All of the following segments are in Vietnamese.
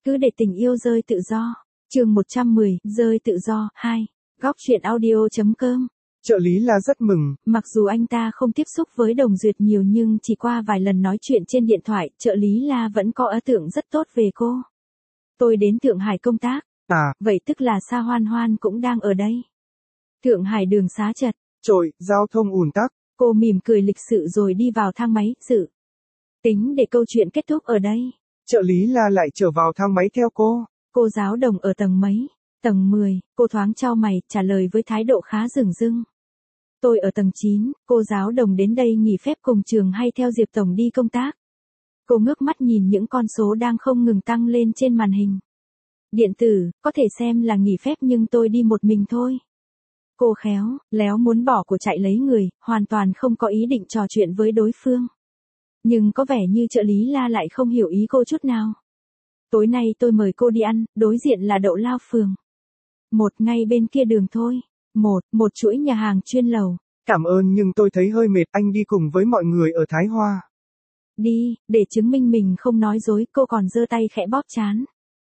Cứ để tình yêu rơi tự do. Chương 110, rơi tự do, 2. Góc truyện audio.com. Trợ lý La rất mừng. Mặc dù anh ta không tiếp xúc với Đồng Duyệt nhiều nhưng chỉ qua vài lần nói chuyện trên điện thoại, trợ lý La vẫn có ấn tượng rất tốt về cô. Tôi đến Thượng Hải công tác. À, Vậy tức là Sa Hoan Hoan cũng đang ở đây. Thượng Hải đường xá chật. trội, giao thông ùn tắc. Cô mỉm cười lịch sự rồi đi vào thang máy, dự tính để câu chuyện kết thúc ở đây. Trợ lý La lại trở vào thang máy theo cô. Cô giáo Đồng ở tầng mấy? Tầng 10, cô thoáng chau mày, trả lời với thái độ khá dửng dưng. Tôi ở tầng 9, cô giáo Đồng đến đây nghỉ phép cùng trường hay theo Diệp Tổng đi công tác? Cô ngước mắt nhìn những con số đang không ngừng tăng lên trên màn hình. Điện tử, có thể xem là nghỉ phép nhưng tôi đi một mình thôi. Cô khéo, léo muốn bỏ của chạy lấy người, hoàn toàn không có ý định trò chuyện với đối phương. Nhưng có vẻ như trợ lý La lại không hiểu ý cô chút nào. Tối nay tôi mời cô đi ăn, đối diện là Đậu Lao Phường. Ngay bên kia đường thôi. Một chuỗi nhà hàng chuyên lầu. Cảm ơn nhưng tôi thấy hơi mệt, anh đi cùng với mọi người ở Thái Hoa. Đi, để chứng minh mình không nói dối, cô còn giơ tay khẽ bóp trán.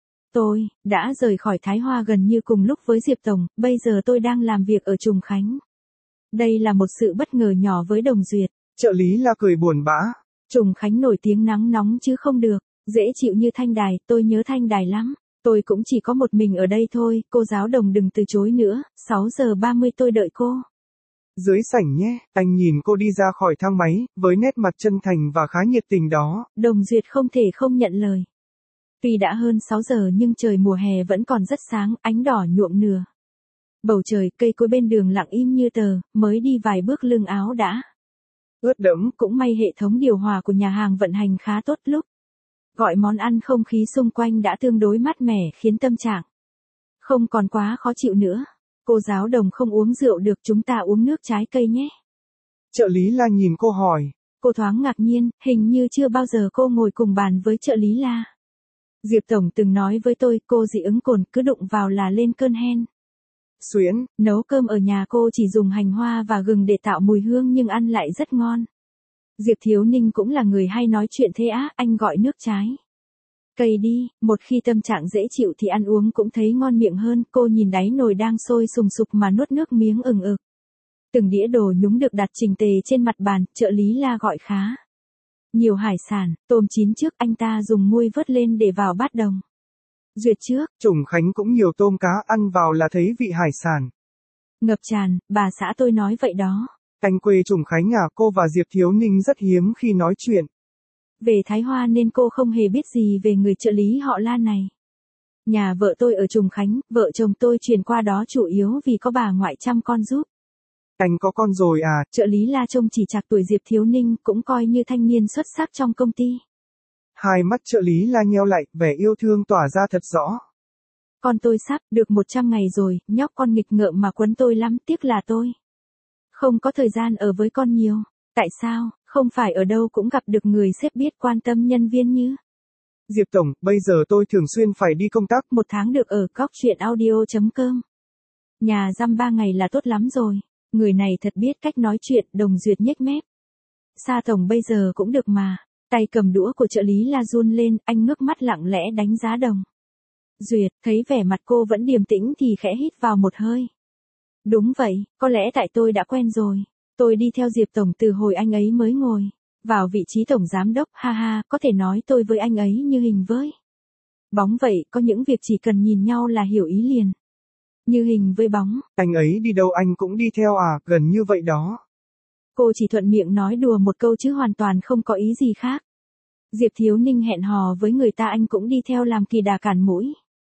Tôi đã rời khỏi Thái Hoa gần như cùng lúc với Diệp Tổng, bây giờ tôi đang làm việc ở Trùng Khánh. Đây là một sự bất ngờ nhỏ với Đồng Duyệt. Trợ lý La cười buồn bã. Trùng Khánh nổi tiếng nắng nóng chứ không được, dễ chịu như Thanh Đài, tôi nhớ Thanh Đài lắm. Tôi cũng chỉ có một mình ở đây thôi, cô giáo Đồng đừng từ chối nữa, 6 giờ 30 tôi đợi cô. Dưới sảnh nhé, anh nhìn cô đi ra khỏi thang máy, với nét mặt chân thành và khá nhiệt tình đó. Đồng Duyệt không thể không nhận lời. Tuy đã hơn 6 giờ nhưng trời mùa hè vẫn còn rất sáng, ánh đỏ nhuộm nửa. Bầu trời, cây cối bên đường lặng im như tờ, mới đi vài bước lưng áo đã ướt đẫm. Cũng may hệ thống điều hòa của nhà hàng vận hành khá tốt lúc gọi món ăn, không khí xung quanh đã tương đối mát mẻ khiến tâm trạng không còn quá khó chịu nữa. Cô giáo Đồng không uống rượu được, chúng ta uống nước trái cây nhé. Trợ lý La nhìn cô hỏi. Cô thoáng ngạc nhiên, hình như chưa bao giờ cô ngồi cùng bàn với trợ lý La. Diệp Tổng từng nói với tôi, cô dị ứng cồn, cứ đụng vào là lên cơn hen. Xuyễn. Nấu cơm ở nhà cô chỉ dùng hành hoa và gừng để tạo mùi hương nhưng ăn lại rất ngon. Diệp Thiếu Ninh cũng là người hay nói chuyện thế á, anh gọi nước trái cây đi, một khi tâm trạng dễ chịu thì ăn uống cũng thấy ngon miệng hơn. Cô nhìn đáy nồi đang sôi sùng sục mà nuốt nước miếng ừng ực. Từng đĩa đồ nhúng được đặt chỉnh tề trên mặt bàn, trợ lý La gọi khá nhiều hải sản, tôm chín trước, anh ta dùng muôi vớt lên để vào bát Đồng Duyệt trước. Trùng Khánh cũng nhiều tôm cá, ăn vào là thấy vị hải sản ngập tràn, bà xã tôi nói vậy đó. Anh quê Trùng Khánh à? Cô và Diệp Thiếu Ninh rất hiếm khi nói chuyện về Thái Hoa nên cô không hề biết gì về người trợ lý họ La này. Nhà vợ tôi ở Trùng Khánh, vợ chồng tôi chuyển qua đó chủ yếu vì có bà ngoại chăm con giúp. Anh có con rồi à? Trợ lý La trông chỉ chạc tuổi Diệp Thiếu Ninh, cũng coi như thanh niên xuất sắc trong công ty. Hai mắt trợ lý La nheo lại, vẻ yêu thương tỏa ra thật rõ. Con tôi sắp được 100 ngày rồi, nhóc con nghịch ngợm mà quấn tôi lắm, tiếc là tôi không có thời gian ở với con nhiều. Tại sao, không phải ở đâu cũng gặp được người sếp biết quan tâm nhân viên như Diệp Tổng, bây giờ tôi thường xuyên phải đi công tác. 1 tháng được ở góc truyện audio.com. Nhà dăm 3 ngày là tốt lắm rồi. Người này thật biết cách nói chuyện, Đồng Duyệt nhếch mép. Sa Tổng bây giờ cũng được mà. Tay cầm đũa của trợ lý La run lên, anh ngước mắt lặng lẽ đánh giá Đồng Duyệt, thấy vẻ mặt cô vẫn điềm tĩnh thì khẽ hít vào một hơi. Đúng vậy, có lẽ tại tôi đã quen rồi. Tôi đi theo Diệp Tổng từ hồi anh ấy mới ngồi vào vị trí tổng giám đốc, ha ha, có thể nói tôi với anh ấy như hình với bóng vậy, có những việc chỉ cần nhìn nhau là hiểu ý liền. Như hình với bóng. Anh ấy đi đâu anh cũng đi theo à, gần như vậy đó. Cô chỉ thuận miệng nói đùa một câu chứ hoàn toàn không có ý gì khác. Diệp Thiếu Ninh hẹn hò với người ta anh cũng đi theo làm kỳ đà cản mũi.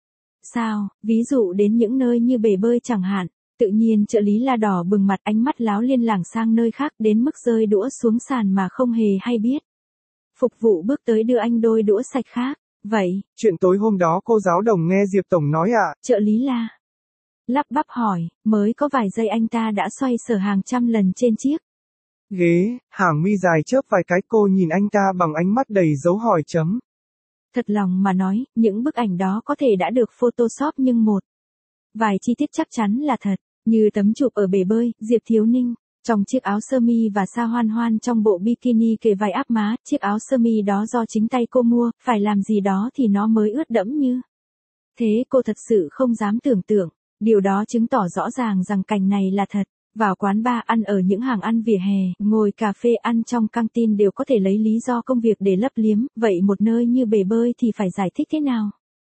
Sao, ví dụ đến những nơi như bể bơi chẳng hạn. Tự nhiên trợ lý La đỏ bừng mặt, ánh mắt láo liên lảng sang nơi khác đến mức rơi đũa xuống sàn mà không hề hay biết. Phục vụ bước tới đưa anh đôi đũa sạch khác. Vậy, chuyện tối hôm đó cô giáo Đồng nghe Diệp Tổng nói ạ. Trợ lý La lắp bắp hỏi, mới có vài giây anh ta đã xoay sở hàng trăm lần trên chiếc ghế, hàng mi dài chớp vài cái, cô nhìn anh ta bằng ánh mắt đầy dấu hỏi chấm. Thật lòng mà nói, những bức ảnh đó có thể đã được Photoshop nhưng một vài chi tiết chắc chắn là thật, như tấm chụp ở bể bơi, Diệp Thiếu Ninh Trong chiếc áo sơ mi và Sa Hoan Hoan trong bộ bikini kề vai áp má, chiếc áo sơ mi đó do chính tay cô mua, phải làm gì đó thì nó mới ướt đẫm như thế. Cô thật sự không dám tưởng tượng, điều đó chứng tỏ rõ ràng rằng cảnh này là thật. Vào quán bar, ăn ở những hàng ăn vỉa hè, ngồi cà phê, ăn trong căng tin đều có thể lấy lý do công việc để lấp liếm, vậy một nơi như bể bơi thì phải giải thích thế nào?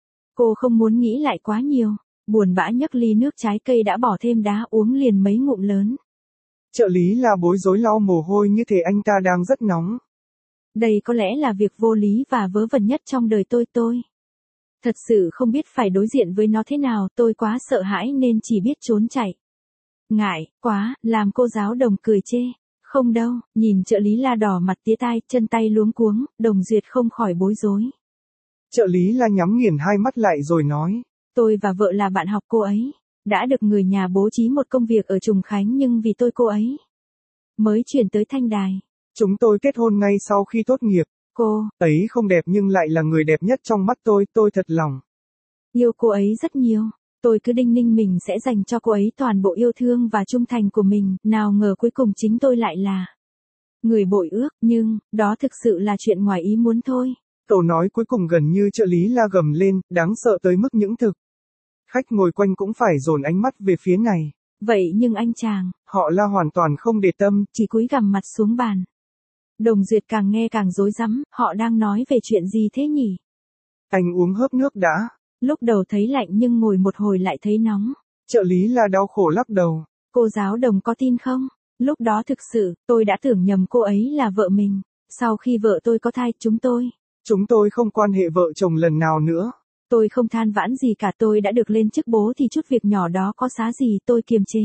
Cô không muốn nghĩ lại quá nhiều, buồn bã nhấc ly nước trái cây đã bỏ thêm đá uống liền mấy ngụm lớn. Trợ lý La bối rối lau mồ hôi như thể anh ta đang rất nóng. Đây có lẽ là việc vô lý và vớ vẩn nhất trong đời tôi. Thật sự không biết phải đối diện với nó thế nào, tôi quá sợ hãi nên chỉ biết trốn chạy. Ngại quá, làm cô giáo Đồng cười chê. Không đâu, nhìn trợ lý La đỏ mặt tía tai, chân tay luống cuống, Đồng Duyệt không khỏi bối rối. Trợ lý La nhắm nghiền hai mắt lại rồi nói. Tôi và vợ là bạn học cô ấy. Đã được người nhà bố trí một công việc ở Trùng Khánh nhưng vì tôi cô ấy mới chuyển tới Thanh Đài. Chúng tôi kết hôn ngay sau khi tốt nghiệp. Cô ấy không đẹp nhưng lại là người đẹp nhất trong mắt tôi thật lòng yêu cô ấy rất nhiều. Tôi cứ đinh ninh mình sẽ dành cho cô ấy toàn bộ yêu thương và trung thành của mình, nào ngờ cuối cùng chính tôi lại là người bội ước, nhưng, đó thực sự là chuyện ngoài ý muốn thôi. Câu nói cuối cùng gần như trợ lý La gầm lên, đáng sợ tới mức những thực khách ngồi quanh cũng phải dồn ánh mắt về phía này. Vậy nhưng anh chàng, họ La hoàn toàn không để tâm, chỉ cúi gằm mặt xuống bàn. Đồng Duyệt càng nghe càng rối rắm, họ đang nói về chuyện gì thế nhỉ? Anh uống hớp nước đã. Lúc đầu thấy lạnh nhưng ngồi một hồi lại thấy nóng. Trợ lý La đau khổ lắc đầu. Cô giáo Đồng có tin không? Lúc đó thực sự, tôi đã tưởng nhầm cô ấy là vợ mình. Sau khi vợ tôi có thai, chúng tôi không quan hệ vợ chồng lần nào nữa. Tôi không than vãn gì cả, tôi đã được lên chức bố thì chút việc nhỏ đó có xá gì, tôi kiềm chế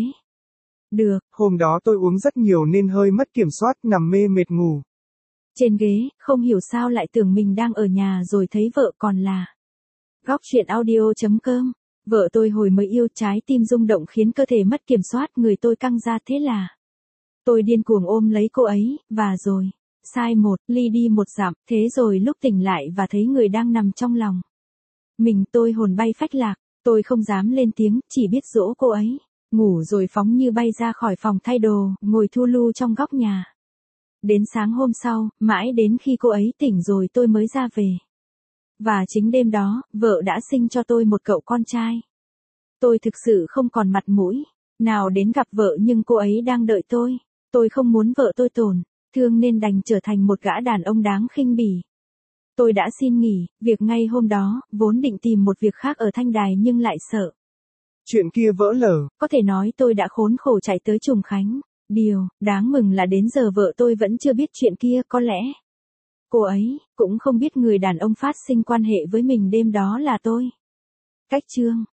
được. Hôm đó tôi uống rất nhiều nên hơi mất kiểm soát, nằm mê mệt ngủ trên ghế, không hiểu sao lại tưởng mình đang ở nhà rồi thấy vợ còn là Góc Chuyện Audio.com. Vợ tôi hồi mới yêu, trái tim rung động khiến cơ thể mất kiểm soát, người tôi căng ra, thế là tôi điên cuồng ôm lấy cô ấy, và rồi, sai một, ly đi một dặm, thế rồi lúc tỉnh lại và thấy người đang nằm trong lòng mình, tôi hồn bay phách lạc, tôi không dám lên tiếng, chỉ biết dỗ cô ấy ngủ rồi phóng như bay ra khỏi phòng thay đồ, ngồi thu lu trong góc nhà. Đến sáng hôm sau, mãi đến khi cô ấy tỉnh rồi tôi mới ra về. Và chính đêm đó, vợ đã sinh cho tôi một cậu con trai. Tôi thực sự không còn mặt mũi nào đến gặp vợ, nhưng cô ấy đang đợi tôi. Tôi không muốn vợ tôi tổn thương nên đành trở thành một gã đàn ông đáng khinh bỉ. Tôi đã xin nghỉ việc ngay hôm đó, vốn định tìm một việc khác ở Thanh Đài nhưng lại sợ chuyện kia vỡ lở. Có thể nói tôi đã khốn khổ chạy tới Trùng Khánh. Điều đáng mừng là đến giờ vợ tôi vẫn chưa biết chuyện kia, có lẽ cô ấy cũng không biết người đàn ông phát sinh quan hệ với mình đêm đó là tôi. Cách chương